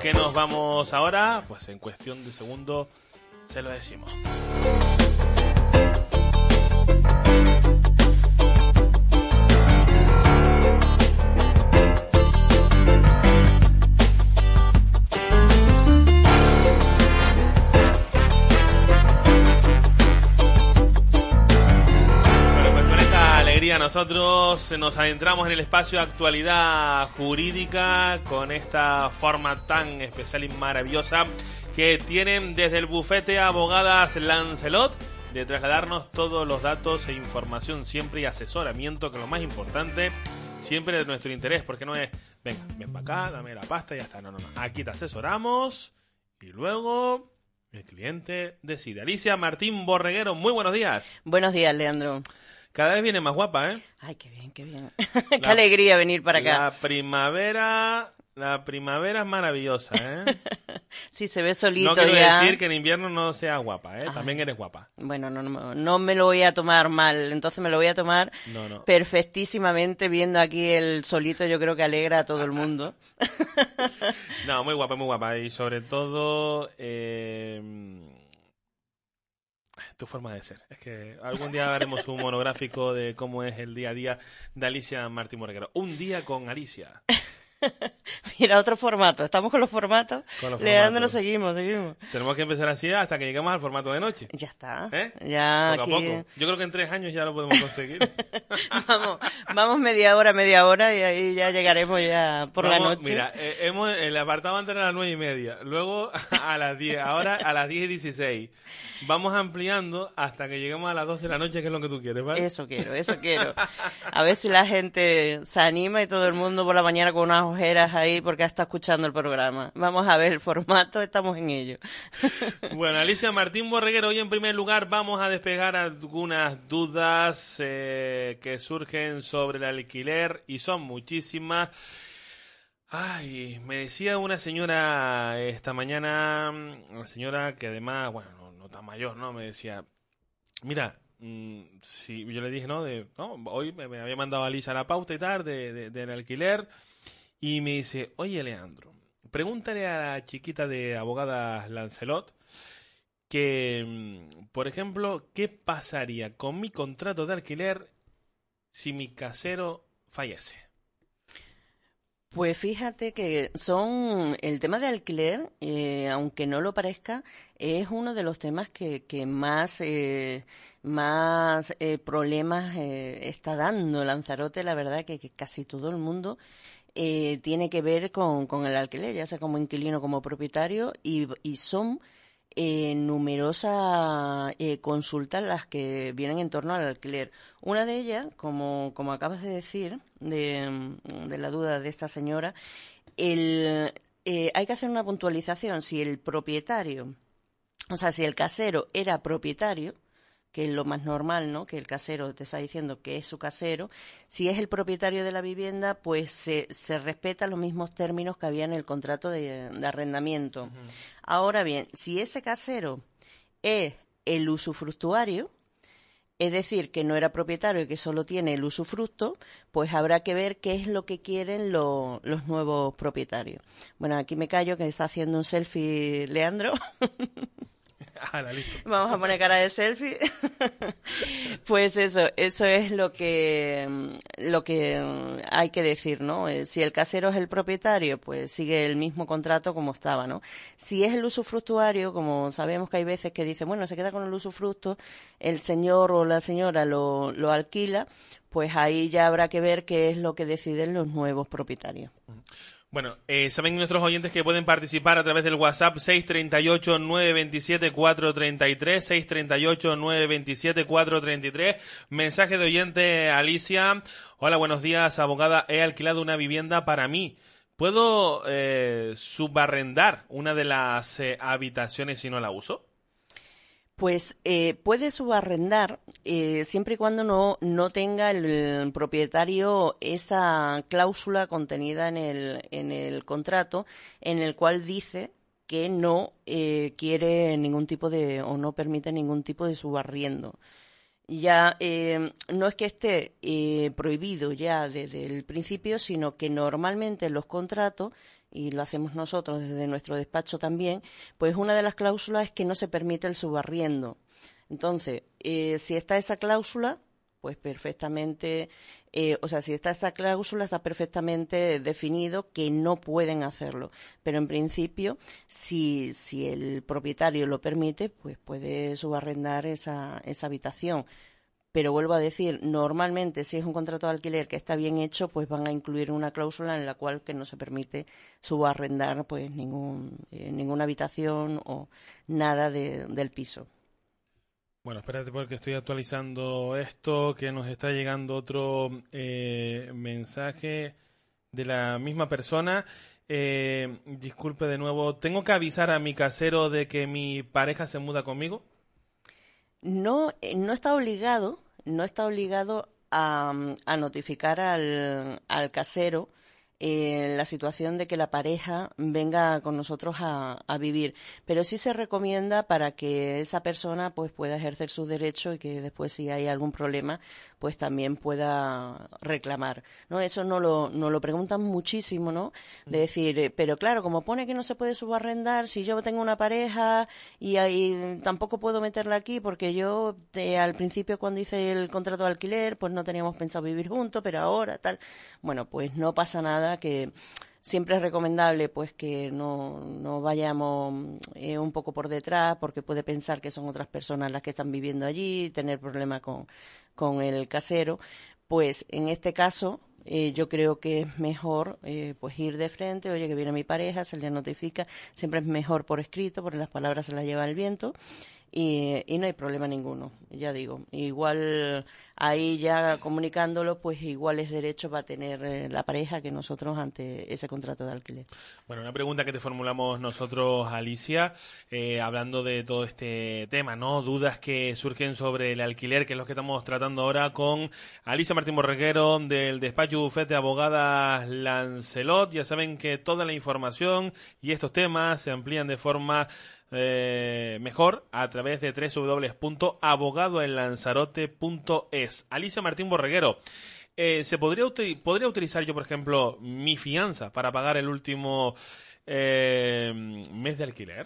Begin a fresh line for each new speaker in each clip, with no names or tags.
qué nos vamos ahora? Pues en cuestión de segundo se lo decimos. Nosotros nos adentramos en el espacio de actualidad jurídica con esta forma tan especial y maravillosa que tienen desde el bufete Abogadas Lancelot de trasladarnos todos los datos e información siempre y asesoramiento, que es lo más importante, siempre de nuestro interés, porque no es, venga, ven para acá, dame la pasta y ya está. No. Aquí te asesoramos y luego el cliente decide. Alicia Martín Borreguero, muy buenos días.
Buenos días, Leandro.
Cada vez viene más guapa, ¿eh?
Ay, qué bien, qué bien. Qué alegría venir para acá.
La primavera es maravillosa, ¿eh?
Sí, se ve solito
no quiero
ya.
decir que en invierno no seas guapa, ¿eh? También eres guapa.
Bueno, no me lo voy a tomar mal, entonces me lo voy a tomar perfectísimamente viendo aquí el solito. Yo creo que alegra a todo el mundo.
No, muy guapa. Y sobre todo... tu forma de ser. Es que algún día haremos un monográfico de cómo es el día a día de Alicia Martín Borreguero. Un día con Alicia.
Mira, otro formato. ¿Estamos con los formatos? Leandro, seguimos.
Tenemos que empezar así hasta que lleguemos al formato de noche.
Ya está.
Ya poco a poco. Yo creo que en 3 años ya lo podemos conseguir.
Vamos media hora y ahí ya llegaremos ya por la noche.
Mira, el apartado antes era a las 9:30, luego a las 10, ahora a las 10:16. Vamos ampliando hasta que lleguemos a las 12 de la noche, que es lo que tú quieres, ¿vale?
Eso quiero. A ver si la gente se anima y todo el mundo por la mañana con unas ojeras ahí porque está escuchando el programa. Vamos a ver el formato, estamos en ello.
Bueno, Alicia Martín Borreguero, hoy en primer lugar vamos a despejar algunas dudas que surgen sobre el alquiler y son muchísimas. Ay, me decía una señora esta mañana, una señora que además, bueno, no tan mayor, ¿no? Me decía, mira, si yo le dije, hoy me había mandado Alicia la pauta y tal del alquiler, y me dice, oye, Leandro, pregúntale a la chiquita de Abogadas Lancelot que, por ejemplo, ¿qué pasaría con mi contrato de alquiler si mi casero fallece?
Pues fíjate que el tema de alquiler, aunque no lo parezca, es uno de los temas que más problemas está dando Lanzarote. La verdad que casi todo el mundo tiene que ver con el alquiler, ya sea como inquilino como propietario, y son numerosas consultas las que vienen en torno al alquiler. Una de ellas, como acabas de decir, de la duda de esta señora, hay que hacer una puntualización. Si el propietario, o sea, si el casero era propietario, que es lo más normal, ¿no? Que el casero te está diciendo que es su casero. Si es el propietario de la vivienda, pues se respetan los mismos términos que había en el contrato de arrendamiento. Uh-huh. Ahora bien, si ese casero es el usufructuario, es decir, que no era propietario y que solo tiene el usufructo, pues habrá que ver qué es lo que quieren los nuevos propietarios. Bueno, aquí me callo, que está haciendo un selfie Leandro. Vamos a poner cara de selfie. Pues eso es lo que hay que decir, ¿no? Si el casero es el propietario, pues sigue el mismo contrato como estaba, ¿no? Si es el usufructuario, como sabemos que hay veces que dicen, bueno, se queda con el usufructo, el señor o la señora lo alquila, pues ahí ya habrá que ver qué es lo que deciden los nuevos propietarios.
Bueno, saben nuestros oyentes que pueden participar a través del WhatsApp 638-927-433, 638-927-433. Mensaje de oyente Alicia. Hola, buenos días, abogada. He alquilado una vivienda para mí. ¿Puedo subarrendar una de las habitaciones si no la uso?
Pues puede subarrendar siempre y cuando no tenga el propietario esa cláusula contenida en el contrato en el cual dice que no quiere ningún tipo de o no permite ningún tipo de subarriendo. Ya no es que esté prohibido ya desde el principio, sino que normalmente en los contratos y lo hacemos nosotros desde nuestro despacho también, pues una de las cláusulas es que no se permite el subarriendo. Entonces, si está esa cláusula, pues perfectamente, si está esa cláusula, está perfectamente definido que no pueden hacerlo. Pero en principio, si el propietario lo permite, pues puede subarrendar esa habitación. Pero vuelvo a decir, normalmente si es un contrato de alquiler que está bien hecho, pues van a incluir una cláusula en la cual que no se permite subarrendar pues ninguna habitación o nada del piso.
Bueno, espérate porque estoy actualizando esto, que nos está llegando otro mensaje de la misma persona. Disculpe de nuevo, ¿tengo que avisar a mi casero de que mi pareja se muda conmigo?
No, no está obligado a notificar al casero la situación de que la pareja venga con nosotros a vivir, pero sí se recomienda para que esa persona pues pueda ejercer sus derechos y que después si hay algún problema pues también pueda reclamar, ¿no? Eso nos lo preguntan muchísimo, ¿no? De decir, pero claro, como pone que no se puede subarrendar, si yo tengo una pareja y ahí tampoco puedo meterla aquí porque yo al principio cuando hice el contrato de alquiler pues no teníamos pensado vivir juntos, pero ahora tal. Bueno, pues no pasa nada, que siempre es recomendable pues que no vayamos un poco por detrás porque puede pensar que son otras personas las que están viviendo allí, tener problemas con el casero. Pues en este caso yo creo que es mejor pues ir de frente, oye que viene mi pareja, se le notifica, siempre es mejor por escrito porque las palabras se las lleva el viento. Y no hay problema ninguno, ya digo. Igual ahí ya comunicándolo, pues iguales derechos va a tener la pareja que nosotros ante ese contrato de alquiler.
Bueno, una pregunta que te formulamos nosotros, Alicia, hablando de todo este tema, ¿no? Dudas que surgen sobre el alquiler, que es lo que estamos tratando ahora con Alicia Martín Borreguero del despacho Bufete Abogadas Lancelot. Ya saben que toda la información y estos temas se amplían de forma mejor a través de www.abogadoenlanzarote.es. Alicia Martín Borreguero, podría utilizar yo, por ejemplo, mi fianza para pagar el último mes de alquiler?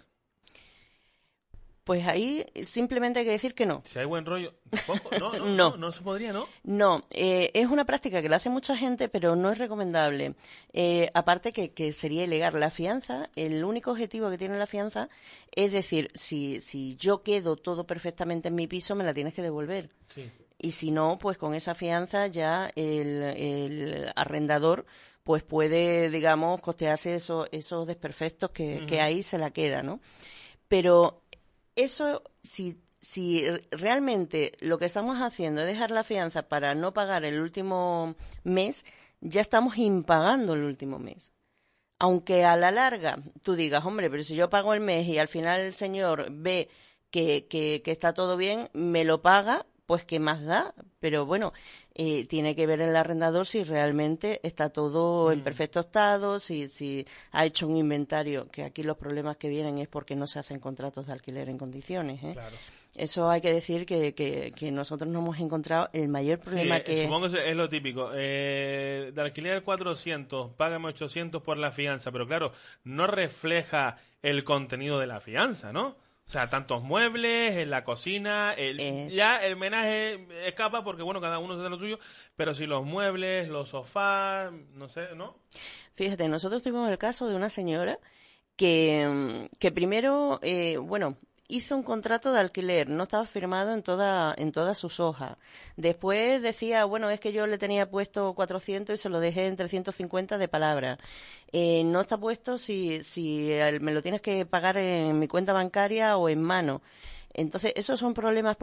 Pues ahí simplemente hay que decir que no.
Si hay buen rollo, tampoco. No se podría, ¿no?
No, es una práctica que la hace mucha gente, pero no es recomendable. Aparte que sería ilegal. La fianza, el único objetivo que tiene la fianza es decir, si yo quedo todo perfectamente en mi piso, me la tienes que devolver.
Sí.
Y si no, pues con esa fianza ya el arrendador pues puede, digamos, costearse esos desperfectos que ahí se la queda, ¿no? Pero eso, si realmente lo que estamos haciendo es dejar la fianza para no pagar el último mes, ya estamos impagando el último mes. Aunque a la larga tú digas, hombre, pero si yo pago el mes y al final el señor ve que está todo bien, me lo paga, pues qué más da. Pero bueno, tiene que ver el arrendador si realmente está todo en perfecto estado, si ha hecho un inventario, que aquí los problemas que vienen es porque no se hacen contratos de alquiler en condiciones, ¿eh?
Claro.
Eso hay que decir que nosotros no hemos encontrado el mayor problema que...
Supongo que es lo típico. De alquiler 400, págame 800 por la fianza, pero claro, no refleja el contenido de la fianza, ¿no? O sea, tantos muebles, en la cocina, ya el menaje escapa porque, bueno, cada uno tiene lo suyo, pero si los muebles, los sofás, no sé, ¿no?
Fíjate, nosotros tuvimos el caso de una señora que primero, hizo un contrato de alquiler, no estaba firmado en todas sus hojas. Después decía, bueno, es que yo le tenía puesto 400 y se lo dejé en 350 de palabra. No está puesto si me lo tienes que pagar en mi cuenta bancaria o en mano. Entonces, esos son problemas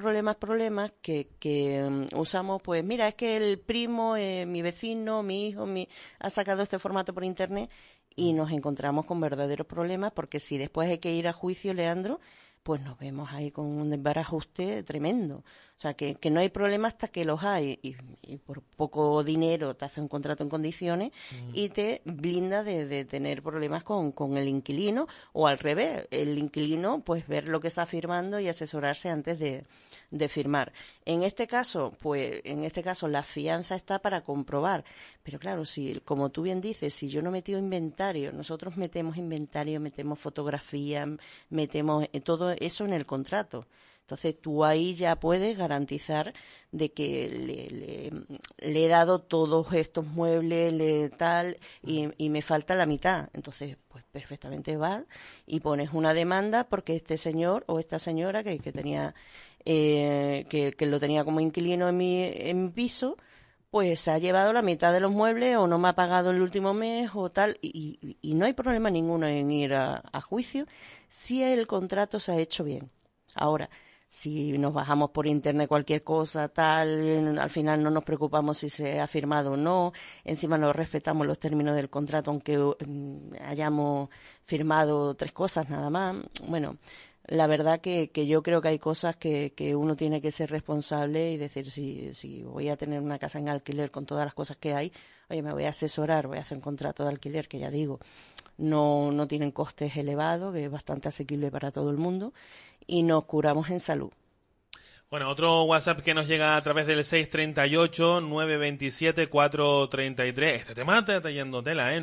que usamos, pues mira, es que el primo, mi vecino, mi hijo, ha sacado este formato por internet y nos encontramos con verdaderos problemas porque si después hay que ir a juicio, Leandro, pues nos vemos ahí con un desbarajuste tremendo. O sea, que no hay problema hasta que los hay y por poco dinero te hace un contrato en condiciones y te blinda de tener problemas con el inquilino o al revés, el inquilino pues ver lo que está firmando y asesorarse antes de firmar. En este caso, la fianza está para comprobar, pero claro, si como tú bien dices, si yo no he metido inventario, nosotros metemos inventario, metemos fotografía, metemos todo eso en el contrato. Entonces tú ahí ya puedes garantizar de que le he dado todos estos muebles tal y me falta la mitad. Entonces pues perfectamente vas y pones una demanda porque este señor o esta señora que tenía que lo tenía como inquilino en mi piso, pues ha llevado la mitad de los muebles o no me ha pagado el último mes o tal, y no hay problema ninguno en ir a juicio si el contrato se ha hecho bien. Ahora, si nos bajamos por internet cualquier cosa, tal, al final no nos preocupamos si se ha firmado o no, encima no respetamos los términos del contrato aunque hayamos firmado 3 cosas nada más. Bueno, la verdad que yo creo que hay cosas que uno tiene que ser responsable y decir, si voy a tener una casa en alquiler con todas las cosas que hay, oye, me voy a asesorar, voy a hacer un contrato de alquiler que ya digo, no tienen costes elevados, que es bastante asequible para todo el mundo, y nos curamos en salud.
Bueno, otro WhatsApp que nos llega a través del 638-927-433. Este tema está yendo tela, ¿eh?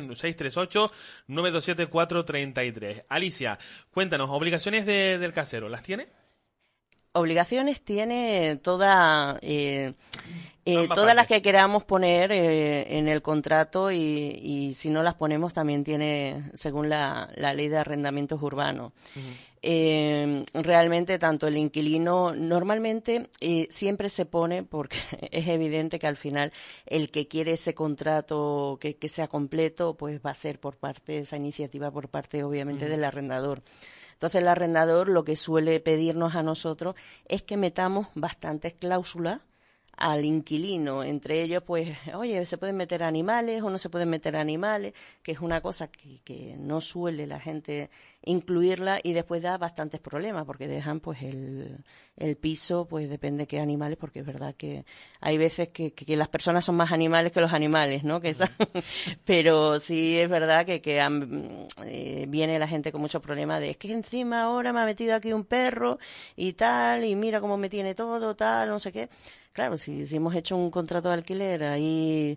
638-927-433. Alicia, cuéntanos, obligaciones del casero, ¿las tiene?
Obligaciones tiene todas
partes.
las que queramos poner en el contrato y si no las ponemos también tiene, según la ley de arrendamientos urbanos. Realmente tanto el inquilino, normalmente siempre se pone, porque es evidente que al final el que quiere ese contrato que sea completo, pues va a ser por parte, esa iniciativa por parte obviamente del arrendador. Entonces el arrendador lo que suele pedirnos a nosotros es que metamos bastantes cláusulas al inquilino, entre ellos pues, oye, se pueden meter animales o no se pueden meter animales, que es una cosa que no suele la gente incluirla y después da bastantes problemas porque dejan pues el piso, pues depende qué animales, porque es verdad que hay veces que las personas son más animales que los animales, ¿no? Pero sí es verdad que viene la gente con muchos problemas de, es que encima ahora me ha metido aquí un perro y tal, y mira cómo me tiene todo, tal, no sé qué. Claro, si hemos hecho un contrato de alquiler ahí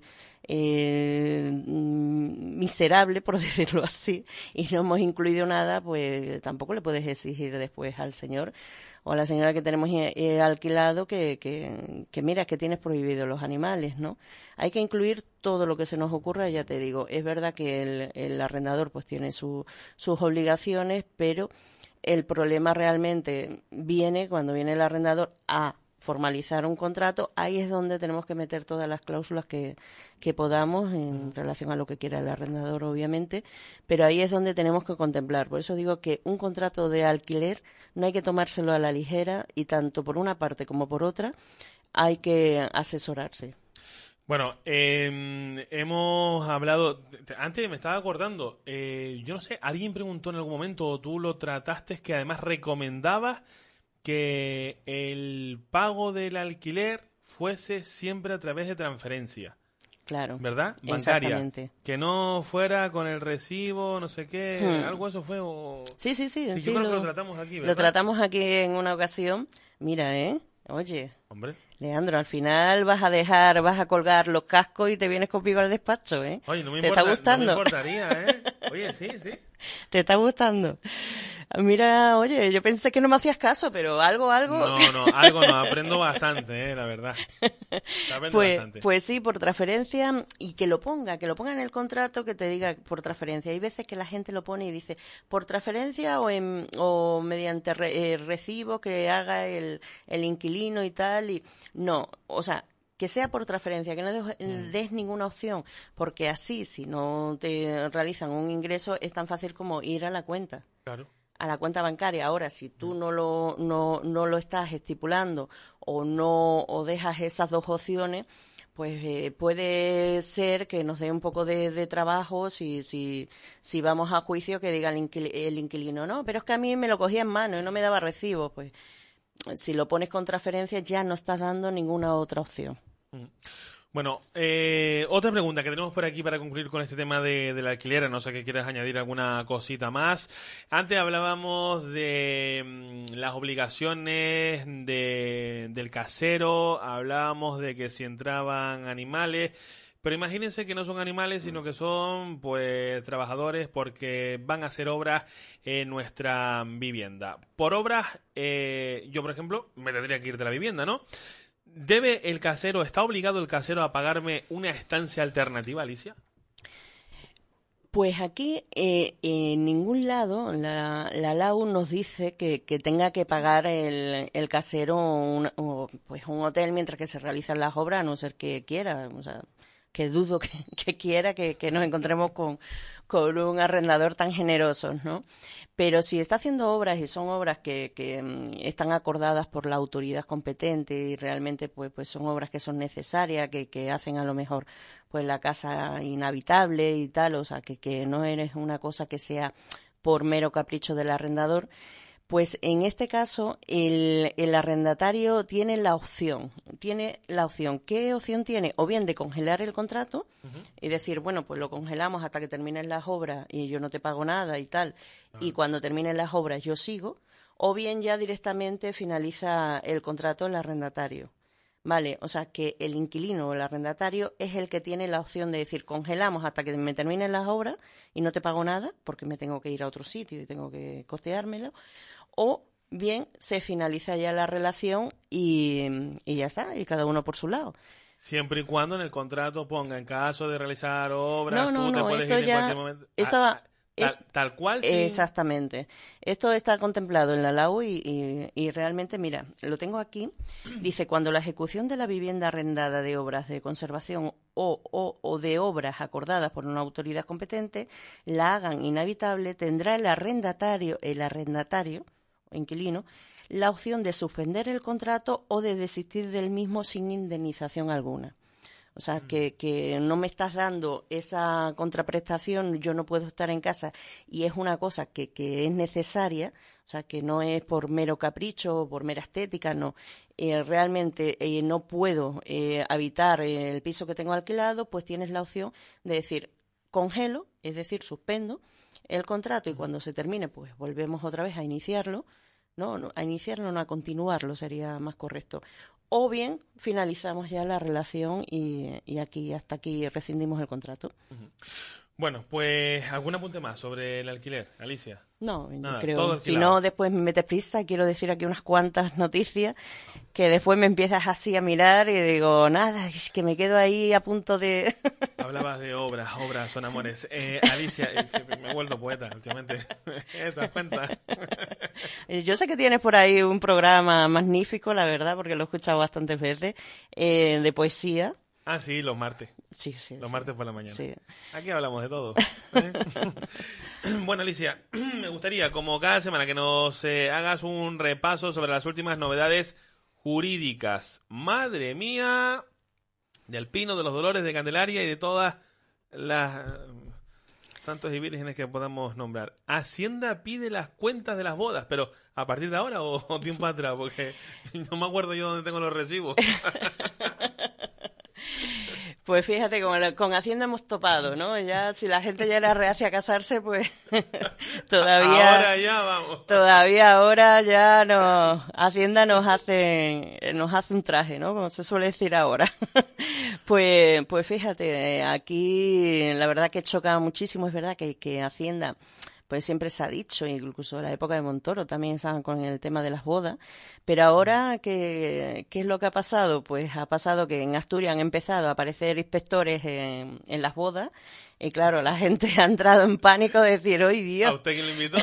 miserable, por decirlo así, y no hemos incluido nada, pues tampoco le puedes exigir después al señor o a la señora que tenemos alquilado que mira, que tienes prohibido los animales, ¿no? Hay que incluir todo lo que se nos ocurra, ya te digo. Es verdad que el arrendador pues tiene sus obligaciones, pero el problema realmente viene cuando viene el arrendador a formalizar un contrato. Ahí es donde tenemos que meter todas las cláusulas que podamos en relación a lo que quiera el arrendador, obviamente, pero ahí es donde tenemos que contemplar. Por eso digo que un contrato de alquiler no hay que tomárselo a la ligera y tanto por una parte como por otra hay que asesorarse.
Bueno, hemos hablado, antes me estaba acordando, yo no sé, alguien preguntó en algún momento, o tú lo trataste, que además recomendabas que el pago del alquiler fuese siempre a través de transferencia.
Claro.
¿Verdad? Bancaria.
Exactamente.
Que no fuera con el recibo, no sé qué, algo eso fue.
Sí,
yo creo que lo tratamos aquí, ¿verdad?
Lo tratamos aquí en una ocasión. Mira, oye.
Hombre.
Leandro, al final vas a colgar los cascos y te vienes conmigo al despacho, ¿eh?
Oye, no me
¿Te está gustando?
No me importaría, ¿eh? Oye, sí.
¿Te está gustando? Mira, oye, yo pensé que no me hacías caso, pero algo.
No, algo no, aprendo bastante, la verdad. Aprendo bastante.
Pues sí, por transferencia, y que lo ponga en el contrato, que te diga por transferencia. Hay veces que la gente lo pone y dice por transferencia o mediante recibo que haga el inquilino y tal, y no, o sea, que sea por transferencia, que no des ninguna opción, porque así, si no te realizan un ingreso, es tan fácil como ir a la cuenta.
Claro.
A la cuenta bancaria. Ahora, si tú no lo estás estipulando o dejas esas dos opciones, pues puede ser que nos dé un poco de trabajo si vamos a juicio, que diga el inquilino, no, pero es que a mí me lo cogía en mano y no me daba recibo, pues si lo pones con transferencia ya no estás dando ninguna otra opción.
Bueno, otra pregunta que tenemos por aquí para concluir con este tema del alquiler, no sé que quieras añadir alguna cosita más. Antes hablábamos de las obligaciones del casero, hablábamos de que si entraban animales, pero imagínense que no son animales, sino que son pues trabajadores porque van a hacer obras en nuestra vivienda. Por obras, yo por ejemplo, me tendría que ir de la vivienda, ¿no? ¿Está obligado el casero a pagarme una estancia alternativa, Alicia?
Pues aquí en ningún lado la LAU nos dice que tenga que pagar el casero pues un hotel mientras que se realizan las obras, a no ser que quiera. O sea, que dudo que quiera que nos encontremos con un arrendador tan generoso, ¿no? Pero si está haciendo obras y son obras que están acordadas por la autoridad competente y realmente pues son obras que son necesarias, que hacen a lo mejor pues la casa inhabitable y tal, o sea, que no es una cosa que sea por mero capricho del arrendador, pues en este caso el arrendatario tiene la opción. ¿Qué opción tiene? O bien de congelar el contrato y decir, bueno, pues lo congelamos hasta que terminen las obras y yo no te pago nada y tal, y cuando terminen las obras yo sigo, o bien ya directamente finaliza el contrato el arrendatario. Vale, o sea que el inquilino o el arrendatario es el que tiene la opción de decir, congelamos hasta que me terminen las obras y no te pago nada porque me tengo que ir a otro sitio y tengo que costeármelo, o bien se finaliza ya la relación y ya está, y cada uno por su lado.
Siempre y cuando en el contrato ponga, en caso de realizar obras, tú te puedes
esto
ir en
ya,
cualquier momento. Tal cual. Sí.
Exactamente. Esto está contemplado en la LAU y realmente, mira, lo tengo aquí. Dice, cuando la ejecución de la vivienda arrendada de obras de conservación o de obras acordadas por una autoridad competente la hagan inhabitable, tendrá el arrendatario o inquilino la opción de suspender el contrato o de desistir del mismo sin indemnización alguna. O sea, que no me estás dando esa contraprestación, yo no puedo estar en casa y es una cosa que es necesaria, o sea, que no es por mero capricho o por mera estética, no. Realmente no puedo habitar el piso que tengo alquilado, pues tienes la opción de decir, congelo, es decir, suspendo el contrato y cuando se termine, pues volvemos otra vez a iniciarlo. No, a continuarlo sería más correcto. O bien finalizamos ya la relación y hasta aquí rescindimos el contrato.
Bueno, pues algún apunte más sobre el alquiler, Alicia.
No,
Nada,
creo. Si no, después me metes prisa. Quiero decir aquí unas cuantas noticias que después me empiezas así a mirar y digo, nada, es que me quedo ahí a punto de...
Hablabas de obras son amores. Alicia, me he vuelto poeta últimamente. ¿Te das cuenta?
Yo sé que tienes por ahí un programa magnífico, la verdad, porque lo he escuchado bastantes veces, de poesía.
Ah, sí, los martes.
Sí.
Los martes por la mañana.
Sí.
Aquí hablamos de todo. Bueno, Alicia, me gustaría, como cada semana, que nos hagas un repaso sobre las últimas novedades jurídicas. Madre mía, del Pino, de los Dolores, de Candelaria y de todas las santos y vírgenes que podamos nombrar. Hacienda pide las cuentas de las bodas, pero ¿a partir de ahora o tiempo atrás? Porque no me acuerdo yo dónde tengo los recibos.
Pues fíjate, con Hacienda hemos topado, ¿no? Ya, si la gente ya era reacia a casarse, pues todavía...
Ahora ya vamos.
Todavía ahora ya Hacienda nos hace un traje, ¿no? Como se suele decir ahora. Pues fíjate, aquí la verdad que choca muchísimo, es verdad que Hacienda... Pues siempre se ha dicho, incluso en la época de Montoro también estaban con el tema de las bodas, pero ahora, ¿qué es lo que ha pasado? Pues ha pasado que en Asturias han empezado a aparecer inspectores en las bodas, y claro, la gente ha entrado en pánico de decir, ¡ay, Dios!
¿A usted quién le invitó?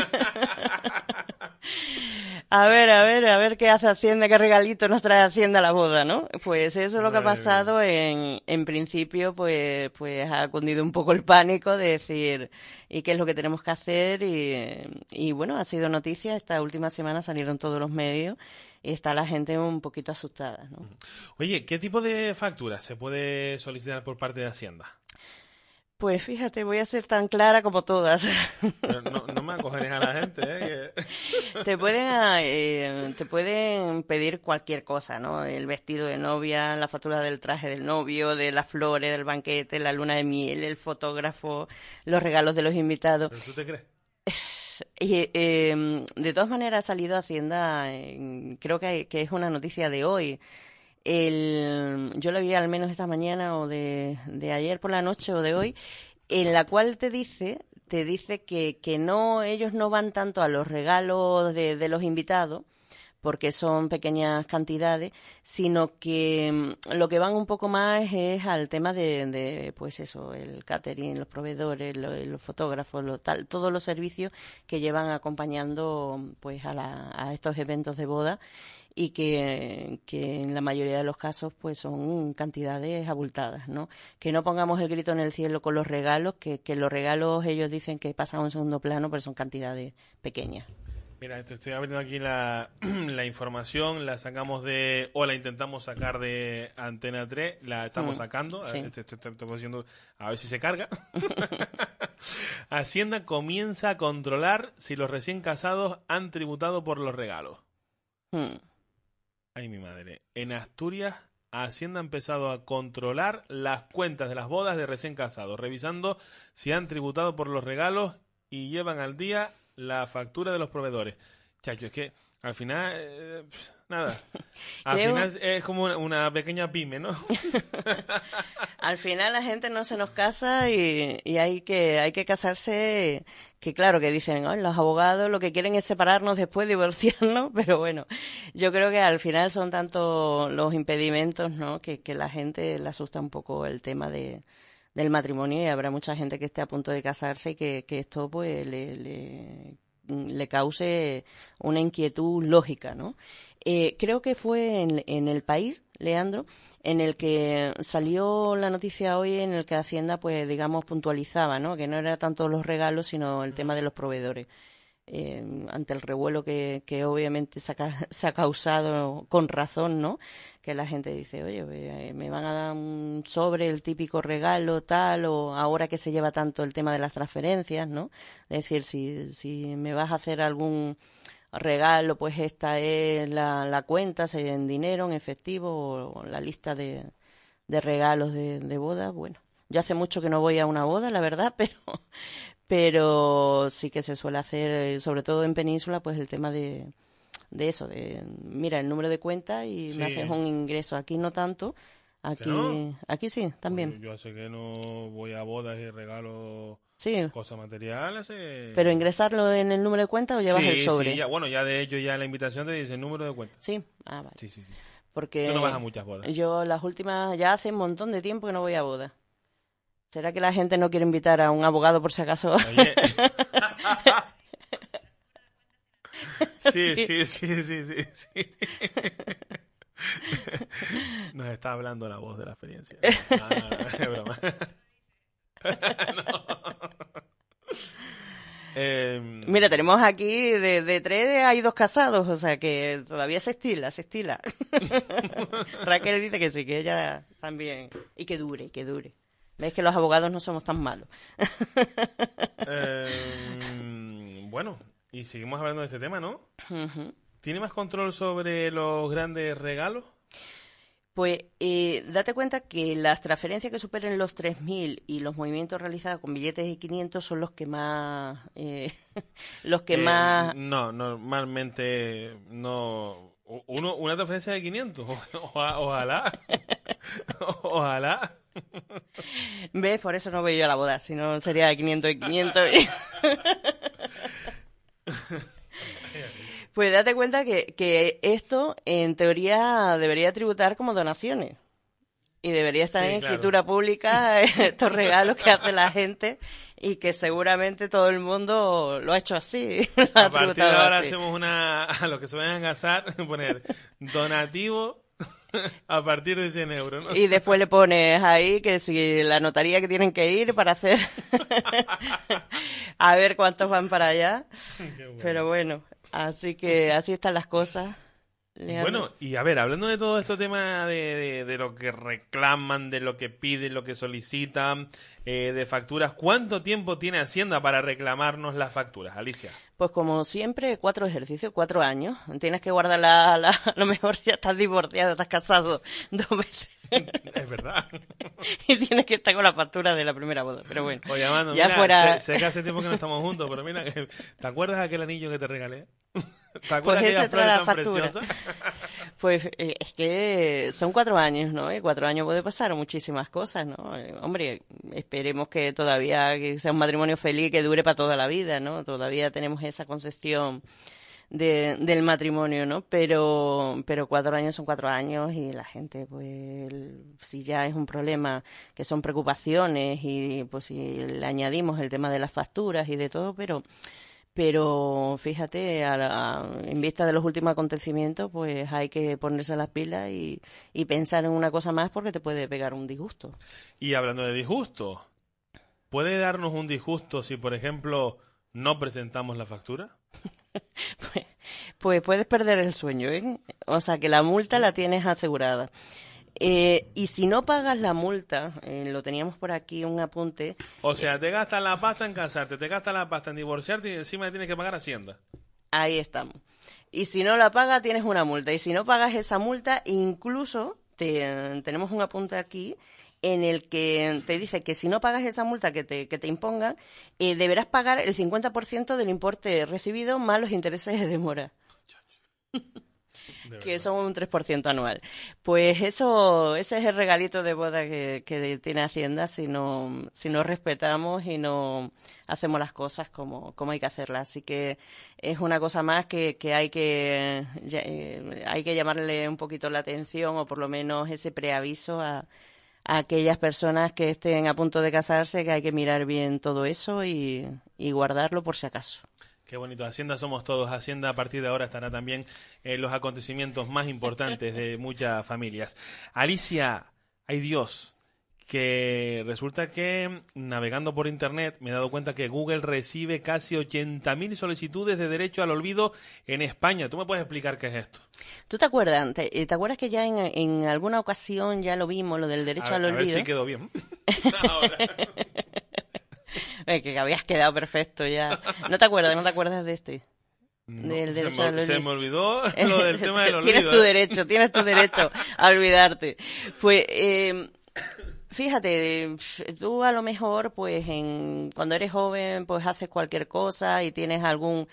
A ver qué hace Hacienda, qué regalito nos trae Hacienda a la boda, ¿no? Pues eso es lo que ha pasado. En principio, pues ha cundido un poco el pánico de decir, ¿y qué es lo que tenemos que hacer? Y bueno, ha sido noticia, esta última semana salieron todos los medios y está la gente un poquito asustada, ¿no?
Oye, ¿qué tipo de facturas se puede solicitar por parte de Hacienda?
Pues fíjate, voy a ser tan clara como todas.
Pero no me acogeres a la gente, ¿eh?
te pueden pedir cualquier cosa, ¿no? El vestido de novia, la factura del traje del novio, de las flores, del banquete, la luna de miel, el fotógrafo, los regalos de los invitados.
¿Pero tú te crees?
Y, de todas maneras ha salido Hacienda, creo que es una noticia de hoy. Yo lo vi al menos esta mañana o de ayer por la noche o de hoy, en la cual te dice que no, ellos no van tanto a los regalos de los invitados, porque son pequeñas cantidades, sino que lo que van un poco más es al tema pues eso, el catering, los proveedores, los fotógrafos, todos los servicios que llevan acompañando pues a estos eventos de boda, y que en la mayoría de los casos pues son cantidades abultadas, ¿no? Que no pongamos el grito en el cielo con los regalos, que los regalos ellos dicen que pasan a un segundo plano, pero son cantidades pequeñas.
Mira, te estoy abriendo aquí la información, la sacamos o la intentamos sacar de Antena 3, la estamos sacando,
sí.
Estamos haciendo, a ver si se carga. Hacienda comienza a controlar si los recién casados han tributado por los regalos. Ay, mi madre. En Asturias, Hacienda ha empezado a controlar las cuentas de las bodas de recién casados, revisando si han tributado por los regalos y llevan al día la factura de los proveedores. Chacho, es que al final, nada. Al final es como una pequeña pyme, ¿no?
Al final la gente no se nos casa y hay que casarse, que claro, que dicen, los abogados lo que quieren es separarnos después, divorciarnos, pero bueno, yo creo que al final son tanto los impedimentos, ¿no? Que la gente le asusta un poco el tema del matrimonio, y habrá mucha gente que esté a punto de casarse y que esto pues le cause una inquietud lógica, ¿no? Creo que fue en El País, Leandro, en el que salió la noticia hoy, en el que Hacienda, pues digamos, puntualizaba, ¿no? Que no era tanto los regalos, sino el tema de los proveedores. Ante el revuelo que obviamente se ha causado con razón, ¿no? Que la gente dice, oye, me van a dar un sobre, el típico regalo, tal, o ahora que se lleva tanto el tema de las transferencias, ¿no? Es decir, si me vas a hacer algún regalo, pues esta es la cuenta, sea en dinero, en efectivo, o la lista de regalos de boda. Bueno, yo hace mucho que no voy a una boda, la verdad, pero sí que se suele hacer, sobre todo en Península, pues el tema de eso, mira el número de cuenta y
Sí.
me haces un ingreso. Aquí no tanto, aquí sí, también.
Yo sé que no voy a bodas y regalo
Sí,
cosas materiales.
pero ingresarlo en el número de cuenta o llevas
sí,
el sobre.
Sí, ya de hecho ya la invitación te dice el número de cuenta.
Sí, vale.
Sí.
Porque
Tú no vas a muchas bodas.
yo las últimas, ya hace un montón de tiempo que no voy a bodas. ¿Será que la gente no quiere invitar a un abogado por si acaso?
Oye.
Sí.
Sí. Nos está hablando la voz de la experiencia. No, es broma.
Mira, tenemos aquí de 3 hay 2 casados, o sea que todavía se estila. Raquel dice que sí, que ella también. Y que dure. ¿Ves que los abogados no somos tan malos?
Bueno, y seguimos hablando de este tema, ¿no?
Uh-huh.
¿Tiene más control sobre los grandes regalos?
Pues date cuenta que las transferencias que superen los 3.000 y los movimientos realizados con billetes de 500 son los que más...
No, normalmente no. Una transferencia de 500, ojalá. Ojalá.
¿Ves? Por eso no voy yo a la boda, si no sería de 500 y 500. Pues date cuenta que esto, en teoría, debería tributar como donaciones. Y debería estar en escritura pública estos regalos que hace la gente, y que seguramente todo el mundo lo ha hecho así.
A partir de ahora hacemos a los que se vayan a casar, poner donativo a partir de 100 euros, ¿no?
Y después le pones ahí que si la notaría que tienen que ir para hacer... a ver cuántos van para allá. Bueno. Pero bueno, así están las cosas.
Bueno, y a ver, hablando de todo este tema de lo que reclaman, de lo que piden, lo que solicitan, de facturas, ¿cuánto tiempo tiene Hacienda para reclamarnos las facturas, Alicia?
Pues como siempre, 4 ejercicios, 4 años. Tienes que guardar a lo mejor ya estás divorciado, estás casado 2 veces.
Es verdad.
Y tienes que estar con la factura de la primera boda. Pero bueno,
Oye, Amando,
ya
mira,
fuera...
sé que hace tiempo que no estamos juntos, pero mira, ¿te acuerdas de aquel anillo que te regalé? ¿Te acuerdas
Pues
de aquella
ese trae
flor
la
tan
factura.
preciosa?
Pues es que son 4 años, ¿no? Y 4 años puede pasar muchísimas cosas, ¿no? Hombre, esperemos que todavía que sea un matrimonio feliz que dure para toda la vida, ¿no? Todavía tenemos esa concepción del matrimonio, ¿no? Pero 4 años son 4 años y la gente, pues, si ya es un problema que son preocupaciones y pues si le añadimos el tema de las facturas y de todo, pero fíjate, en vista de los últimos acontecimientos, pues hay que ponerse las pilas y pensar en una cosa más porque te puede pegar un disgusto.
Y hablando de disgusto, ¿puede darnos un disgusto si, por ejemplo, no presentamos la factura?
Pues puedes perder el sueño, ¿eh? O sea, que la multa la tienes asegurada. Y si no pagas la multa, lo teníamos por aquí un apunte.
O sea, te gastas la pasta en casarte, te gastas la pasta en divorciarte y encima le tienes que pagar Hacienda.
Ahí estamos. Y si no la pagas, tienes una multa. Y si no pagas esa multa, incluso tenemos un apunte aquí en el que te dice que si no pagas esa multa que te impongan, deberás pagar el 50% del importe recibido más los intereses de demora. Que son un 3% anual. Pues ese es el regalito de boda que tiene Hacienda si no respetamos y no hacemos las cosas como hay que hacerlas. Así que es una cosa más que hay que llamarle un poquito la atención o por lo menos ese preaviso a aquellas personas que estén a punto de casarse, que hay que mirar bien todo eso y guardarlo por si acaso.
Qué bonito. Hacienda somos todos. Hacienda a partir de ahora estará también en los acontecimientos más importantes de muchas familias. Alicia, ay Dios, que resulta que navegando por internet me he dado cuenta que Google recibe casi 80.000 solicitudes de derecho al olvido en España. ¿Tú me puedes explicar qué es esto?
¿Tú te acuerdas? ¿Te acuerdas que ya en alguna ocasión ya lo vimos, lo del derecho al olvido?
A ver si quedó bien. Ahora.
Que habías quedado perfecto ya. ¿No te acuerdas de este?
No,
del derecho al olvido.
Se me olvidó lo del tema del olvido.
Tienes tu derecho a olvidarte. Pues, fíjate, tú a lo mejor, pues, cuando eres joven, pues haces cualquier cosa y tienes algún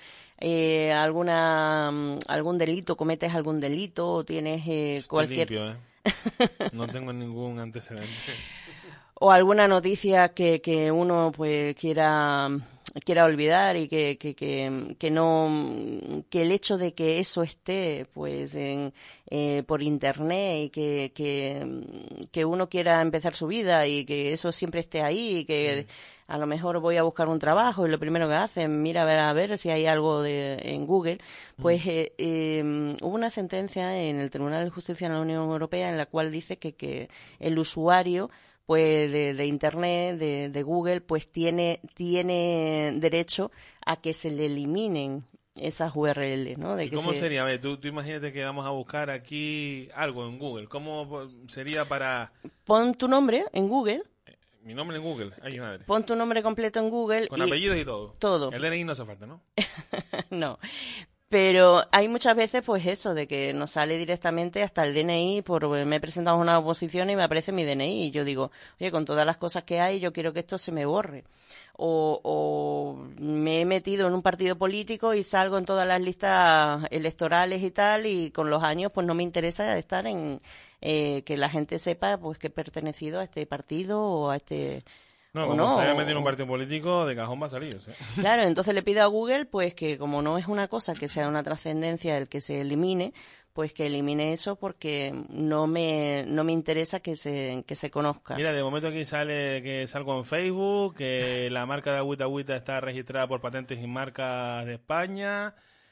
delito, cometes algún delito o tienes
Estoy
cualquier...
limpio, No tengo ningún antecedente.
O alguna noticia que uno pues quiera olvidar y que no, que el hecho de que eso esté pues por internet y que uno quiera empezar su vida y que eso siempre esté ahí y que sí. A lo mejor voy a buscar un trabajo y lo primero que hacen, mira a ver si hay algo en Google, pues hubo una sentencia en el Tribunal de Justicia de la Unión Europea en la cual dice que el usuario pues de internet, de Google, pues tiene derecho a que se le eliminen esas URL, ¿no?
¿Y cómo sería? A ver, tú imagínate que vamos a buscar aquí algo en Google. ¿Cómo sería para...?
Pon tu nombre en Google.
Mi nombre en Google. Ay, madre.
Pon tu nombre completo en Google.
Con apellidos y todo.
Todo.
El DNI no hace falta, ¿no?
No. Pero hay muchas veces, pues eso, de que nos sale directamente hasta el DNI, me he presentado a una oposición y me aparece mi DNI. Y yo digo, oye, con todas las cosas que hay, yo quiero que esto se me borre. O me he metido en un partido político y salgo en todas las listas electorales y tal, y con los años, pues no me interesa estar que la gente sepa, pues que he pertenecido a este partido o a este...
No, como se haya metido en un partido político, de cajón va a salir. ¿Sí?
Claro, entonces le pido a Google pues que como no es una cosa que sea una trascendencia el que se elimine, pues que elimine eso porque no me interesa que se conozca.
Mira, de momento aquí sale que salgo en Facebook, que la marca de Agüita está registrada por Patentes y Marcas de España.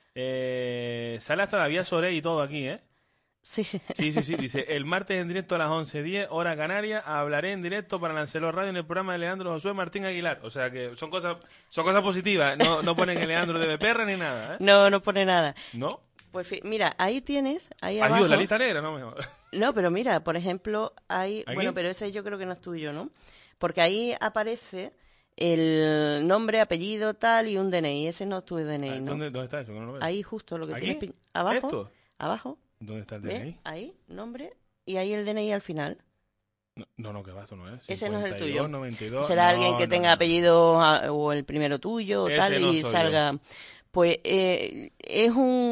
Sale hasta la vía Soré y todo aquí, ¿eh?
Sí.
Sí. Dice, el martes en directo a las 11:10, hora canaria, hablaré en directo para Lancelot Radio en el programa de Leandro Josué Martín Aguilar. O sea que son cosas positivas. No ponen el Leandro de Beperra ni nada, ¿eh?
No pone nada.
¿No?
Pues mira, ahí tienes, ahí
Adiós,
abajo.
la lista negra, no me jodas.
No, pero mira, por ejemplo,
¿Aquí?
bueno, pero ese yo creo que no es tuyo, ¿no? Porque ahí aparece el nombre, apellido, tal y un DNI. Ese no es tu DNI, ¿no?
¿Dónde está eso? Que no lo veo.
Ahí justo lo que
¿Aquí?
tienes abajo.
¿Esto?
Abajo.
¿Dónde está el
¿Ves?
DNI?
Ahí, nombre y ahí el DNI al final.
No, que va, eso no es.
Ese no es el
52,
tuyo.
92.
Será alguien que tenga apellido o el primero tuyo o
Ese
tal
no
y
soy
salga. Pues es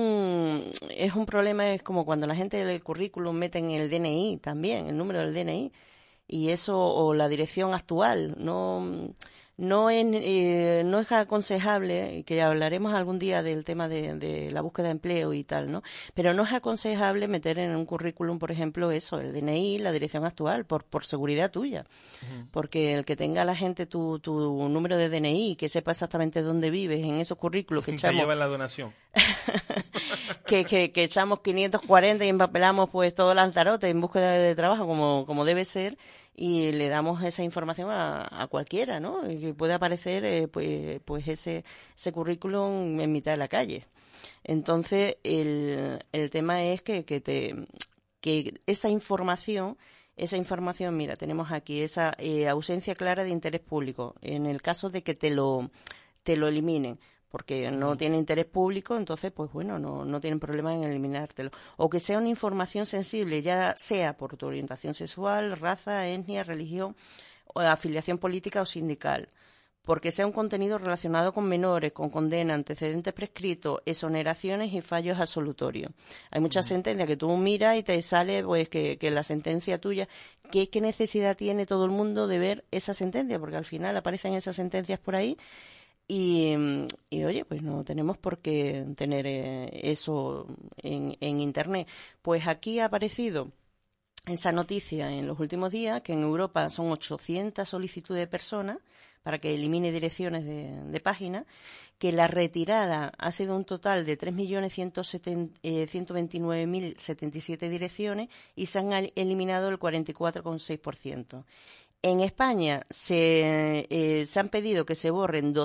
un problema, es como cuando la gente del currículum meten el DNI también, el número del DNI, y eso, o la dirección actual, no es aconsejable, y que ya hablaremos algún día del tema de la búsqueda de empleo y tal, ¿no? Pero no es aconsejable meter en un currículum, por ejemplo, eso, el DNI, la dirección actual, por seguridad tuya.
Uh-huh.
Porque el que tenga la gente tu número de DNI, que sepa exactamente dónde vives, en esos currículos que
Te
echamos...
lleva la donación.
que echamos 540 y empapelamos pues todo Lanzarote en búsqueda de trabajo como debe ser, y le damos esa información a cualquiera, ¿no? Y que puede aparecer pues ese currículum en mitad de la calle. Entonces el tema es que esa información, mira, tenemos aquí esa ausencia clara de interés público. En el caso de que te lo eliminen, porque no tiene interés público, entonces, pues bueno, no tienen problema en eliminártelo. O que sea una información sensible, ya sea por tu orientación sexual, raza, etnia, religión, o afiliación política o sindical. Porque sea un contenido relacionado con menores, con condena, antecedentes prescritos, exoneraciones y fallos absolutorios. Hay muchas sentencias que tú miras y te sale pues que la sentencia tuya, ¿qué necesidad tiene todo el mundo de ver esa sentencia? Porque al final aparecen esas sentencias por ahí. Y oye, pues no tenemos por qué tener eso en Internet. Pues aquí ha aparecido esa noticia en los últimos días, que en Europa son 800 solicitudes de personas para que elimine direcciones de páginas, que la retirada ha sido un total de 3.129.077 direcciones y se han eliminado el 44,6%. En España se han pedido que se borren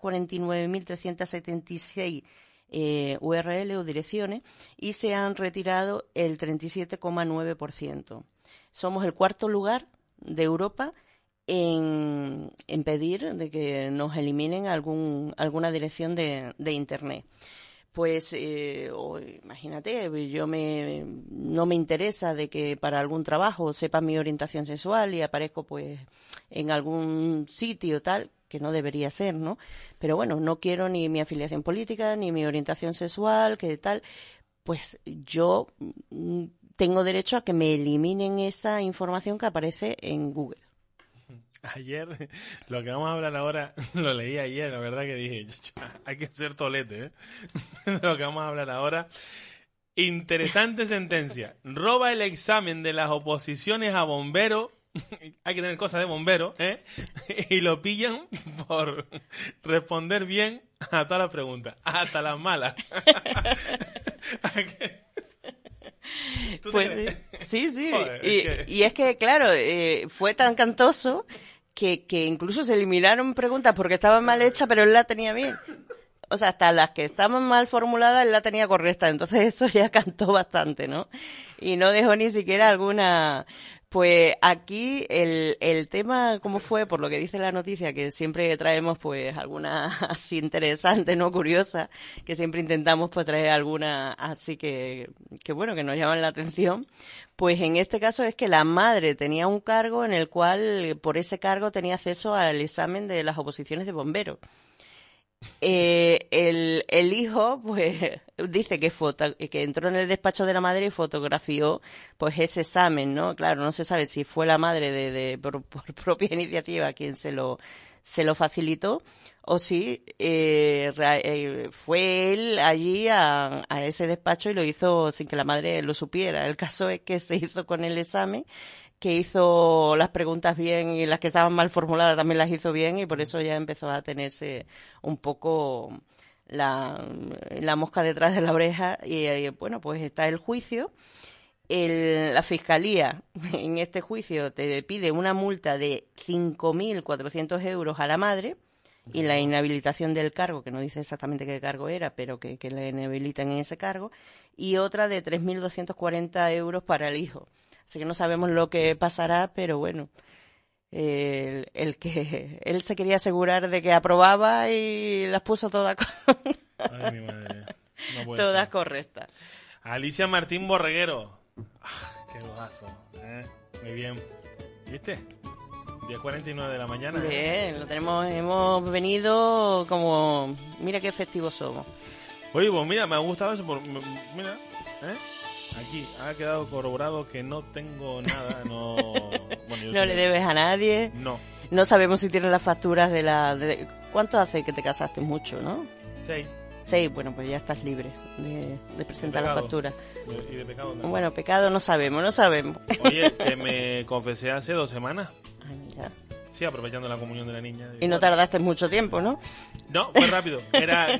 249.376 URL o direcciones y se han retirado el 37,9%. Somos el cuarto lugar de Europa en pedir de que nos eliminen alguna dirección de Internet. Pues imagínate, no me interesa de que para algún trabajo sepa mi orientación sexual y aparezco pues en algún sitio tal, que no debería ser, ¿no? Pero bueno, no quiero ni mi afiliación política ni mi orientación sexual, que tal, pues yo tengo derecho a que me eliminen esa información que aparece en Google.
Ayer, lo que vamos a hablar ahora, lo leí ayer, la verdad que dije, hay que ser tolete, ¿eh? Lo que vamos a hablar ahora. Interesante sentencia. Roba el examen de las oposiciones a bombero. Hay que tener cosas de bombero, ¿eh? Y lo pillan por responder bien a todas las preguntas, hasta las malas.
Pues sí.
Joder,
y es que, claro, fue tan cantoso que incluso se eliminaron preguntas porque estaban mal hechas, pero él la tenía bien. O sea, hasta las que estaban mal formuladas él la tenía correcta. Entonces eso ya cantó bastante, ¿no? Y no dejó ni siquiera alguna... Pues aquí el tema, ¿cómo fue? Por lo que dice la noticia, que siempre traemos pues alguna así interesante, ¿no? Curiosa, que siempre intentamos pues traer alguna así que bueno, que nos llaman la atención. Pues en este caso es que la madre tenía un cargo en el cual por ese cargo tenía acceso al examen de las oposiciones de bomberos. El hijo pues dice que entró en el despacho de la madre y fotografió pues ese examen, ¿no? Claro, no se sabe si fue la madre por propia iniciativa quien se lo facilitó o si fue él allí a ese despacho y lo hizo sin que la madre lo supiera. El caso es que se hizo con el examen, que hizo las preguntas bien y las que estaban mal formuladas también las hizo bien, y por eso ya empezó a tenerse un poco la mosca detrás de la oreja y bueno, pues está el juicio. La Fiscalía en este juicio te pide una multa de 5.400 euros a la madre, y la inhabilitación del cargo, que no dice exactamente qué cargo era, pero que le inhabiliten en ese cargo, y otra de 3.240 euros para el hijo. Así que no sabemos lo que pasará, pero bueno, el que él se quería asegurar de que aprobaba y las puso todas
Ay, mi madre. No puede
todas
ser.
correctas.
Alicia Martín Borreguero. Qué gozazo, Muy bien. ¿Viste? 10:49 de la mañana.
Bien, hemos venido como, mira qué festivos somos.
Oye, pues mira, me ha gustado eso. Mira, aquí ha quedado corroborado que no tengo nada. No, bueno, yo
No le debes a nadie.
No.
No sabemos si tienes las facturas ¿Cuánto hace que te casaste? Mucho, ¿no? 6, bueno, pues ya estás libre de presentar las facturas.
¿Y de pecado también?
Bueno, pecado no sabemos.
Oye, que me confesé hace 2 semanas.
Ay, mira.
Sí, aprovechando la comunión de la niña.
Y no tardaste mucho tiempo, ¿no?
No, fue rápido. Era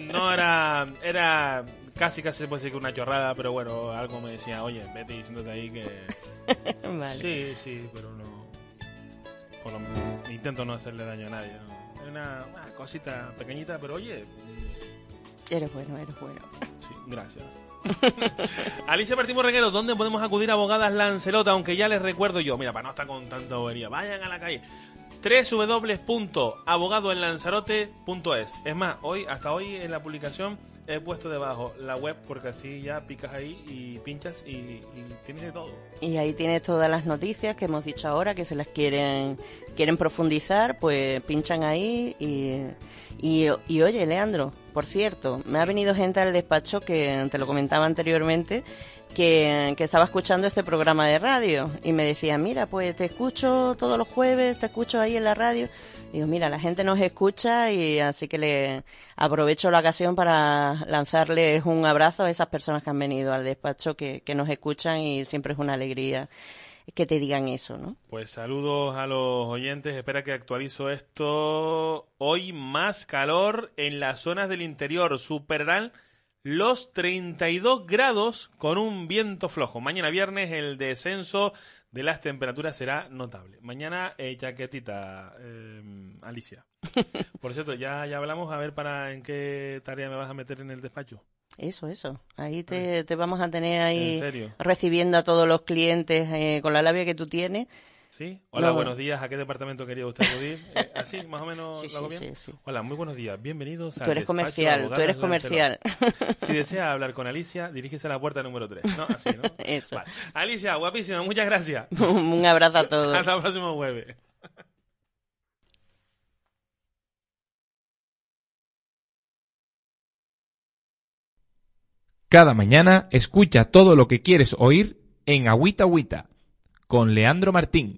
casi se puede decir que una chorrada, pero bueno, algo me decía, oye, vete diciéndote ahí que...
Vale.
Sí, pero no... Por lo menos, intento no hacerle daño a nadie, ¿no? Es una cosita pequeñita, pero oye...
Eres bueno.
Sí, gracias. Alicia Martín Borreguero, ¿dónde podemos acudir a Abogadas Lancelot? Aunque ya les recuerdo yo, mira, para no estar con tanta bobería, vayan a la calle. www.abogadoenlanzarote.es. Es más, hasta hoy en la publicación he puesto debajo la web, porque así ya picas ahí y pinchas y tienes de todo.
Y ahí tienes todas las noticias que hemos dicho ahora, que se las quieren profundizar, pues pinchan ahí y oye, Leandro, por cierto, me ha venido gente al despacho que te lo comentaba anteriormente, que estaba escuchando este programa de radio y me decía, mira, pues te escucho todos los jueves, te escucho ahí en la radio. Digo, mira, la gente nos escucha y así que le aprovecho la ocasión para lanzarles un abrazo a esas personas que han venido al despacho, que nos escuchan, y siempre es una alegría que te digan eso, ¿no?
Pues saludos a los oyentes, espera que actualizo esto. Hoy más calor en las zonas del interior, superarán los 32 grados con un viento flojo. Mañana viernes el descenso de las temperaturas será notable. Mañana chaquetita, Alicia. Por cierto, ya hablamos, a ver en qué tarea me vas a meter en el despacho.
Eso. Ahí te vamos a tener ahí.
¿En serio?
Recibiendo a todos los clientes con la labia que tú tienes.
¿Sí? Hola, buenos días. ¿A qué departamento quería usted acudir? ¿Así, más o menos
Sí,
lo hago bien?
Sí.
Hola, muy buenos días. Bienvenidos a
Tú eres comercial.
Si desea hablar con Alicia, dirígese a la puerta número 3. ¿No? Así, ¿no?
Eso.
Vale. Alicia, guapísima, muchas gracias.
Un abrazo a todos.
Hasta el próximo jueves.
Cada mañana escucha todo lo que quieres oír en Agüita Agüita, con Leandro Martín.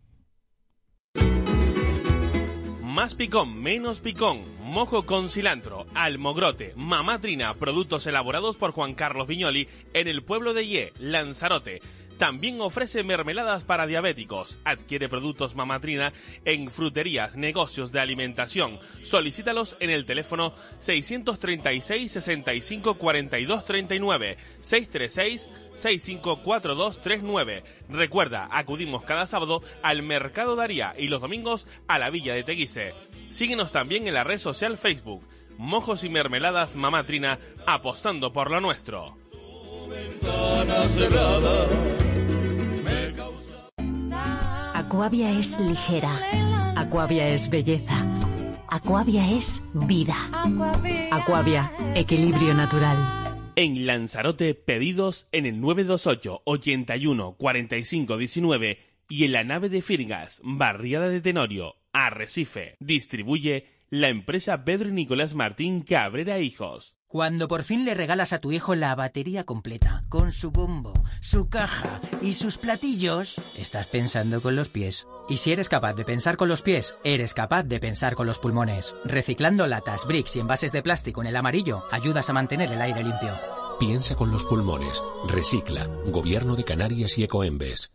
Más picón, menos picón. Mojo con cilantro, almogrote, mamatrina, productos elaborados por Juan Carlos Viñoli en el pueblo de Ye, Lanzarote. También ofrece mermeladas para diabéticos. Adquiere productos Mamatrina en fruterías, negocios de alimentación. Solicítalos en el teléfono 636 65 42 39, 636 65 42 39. Recuerda, acudimos cada sábado al Mercado Daría y los domingos a la Villa de Teguise. Síguenos también en la red social Facebook. Mojos y mermeladas Mamatrina, apostando por lo nuestro.
Aquavia es ligera, Aquavia es belleza, Aquavia es vida, Aquavia, equilibrio natural.
En Lanzarote, pedidos en el 928 81 45 19 y en la nave de Firgas, barriada de Tenorio, Arrecife. Distribuye la empresa Pedro y Nicolás Martín Cabrera Hijos.
Cuando por fin le regalas a tu hijo la batería completa, con su bombo, su caja y sus platillos, estás pensando con los pies. Y si eres capaz de pensar con los pies, eres capaz de pensar con los pulmones. Reciclando latas, bricks y envases de plástico en el amarillo, ayudas a mantener el aire limpio.
Piensa con los pulmones. Recicla. Gobierno de Canarias y Ecoembes.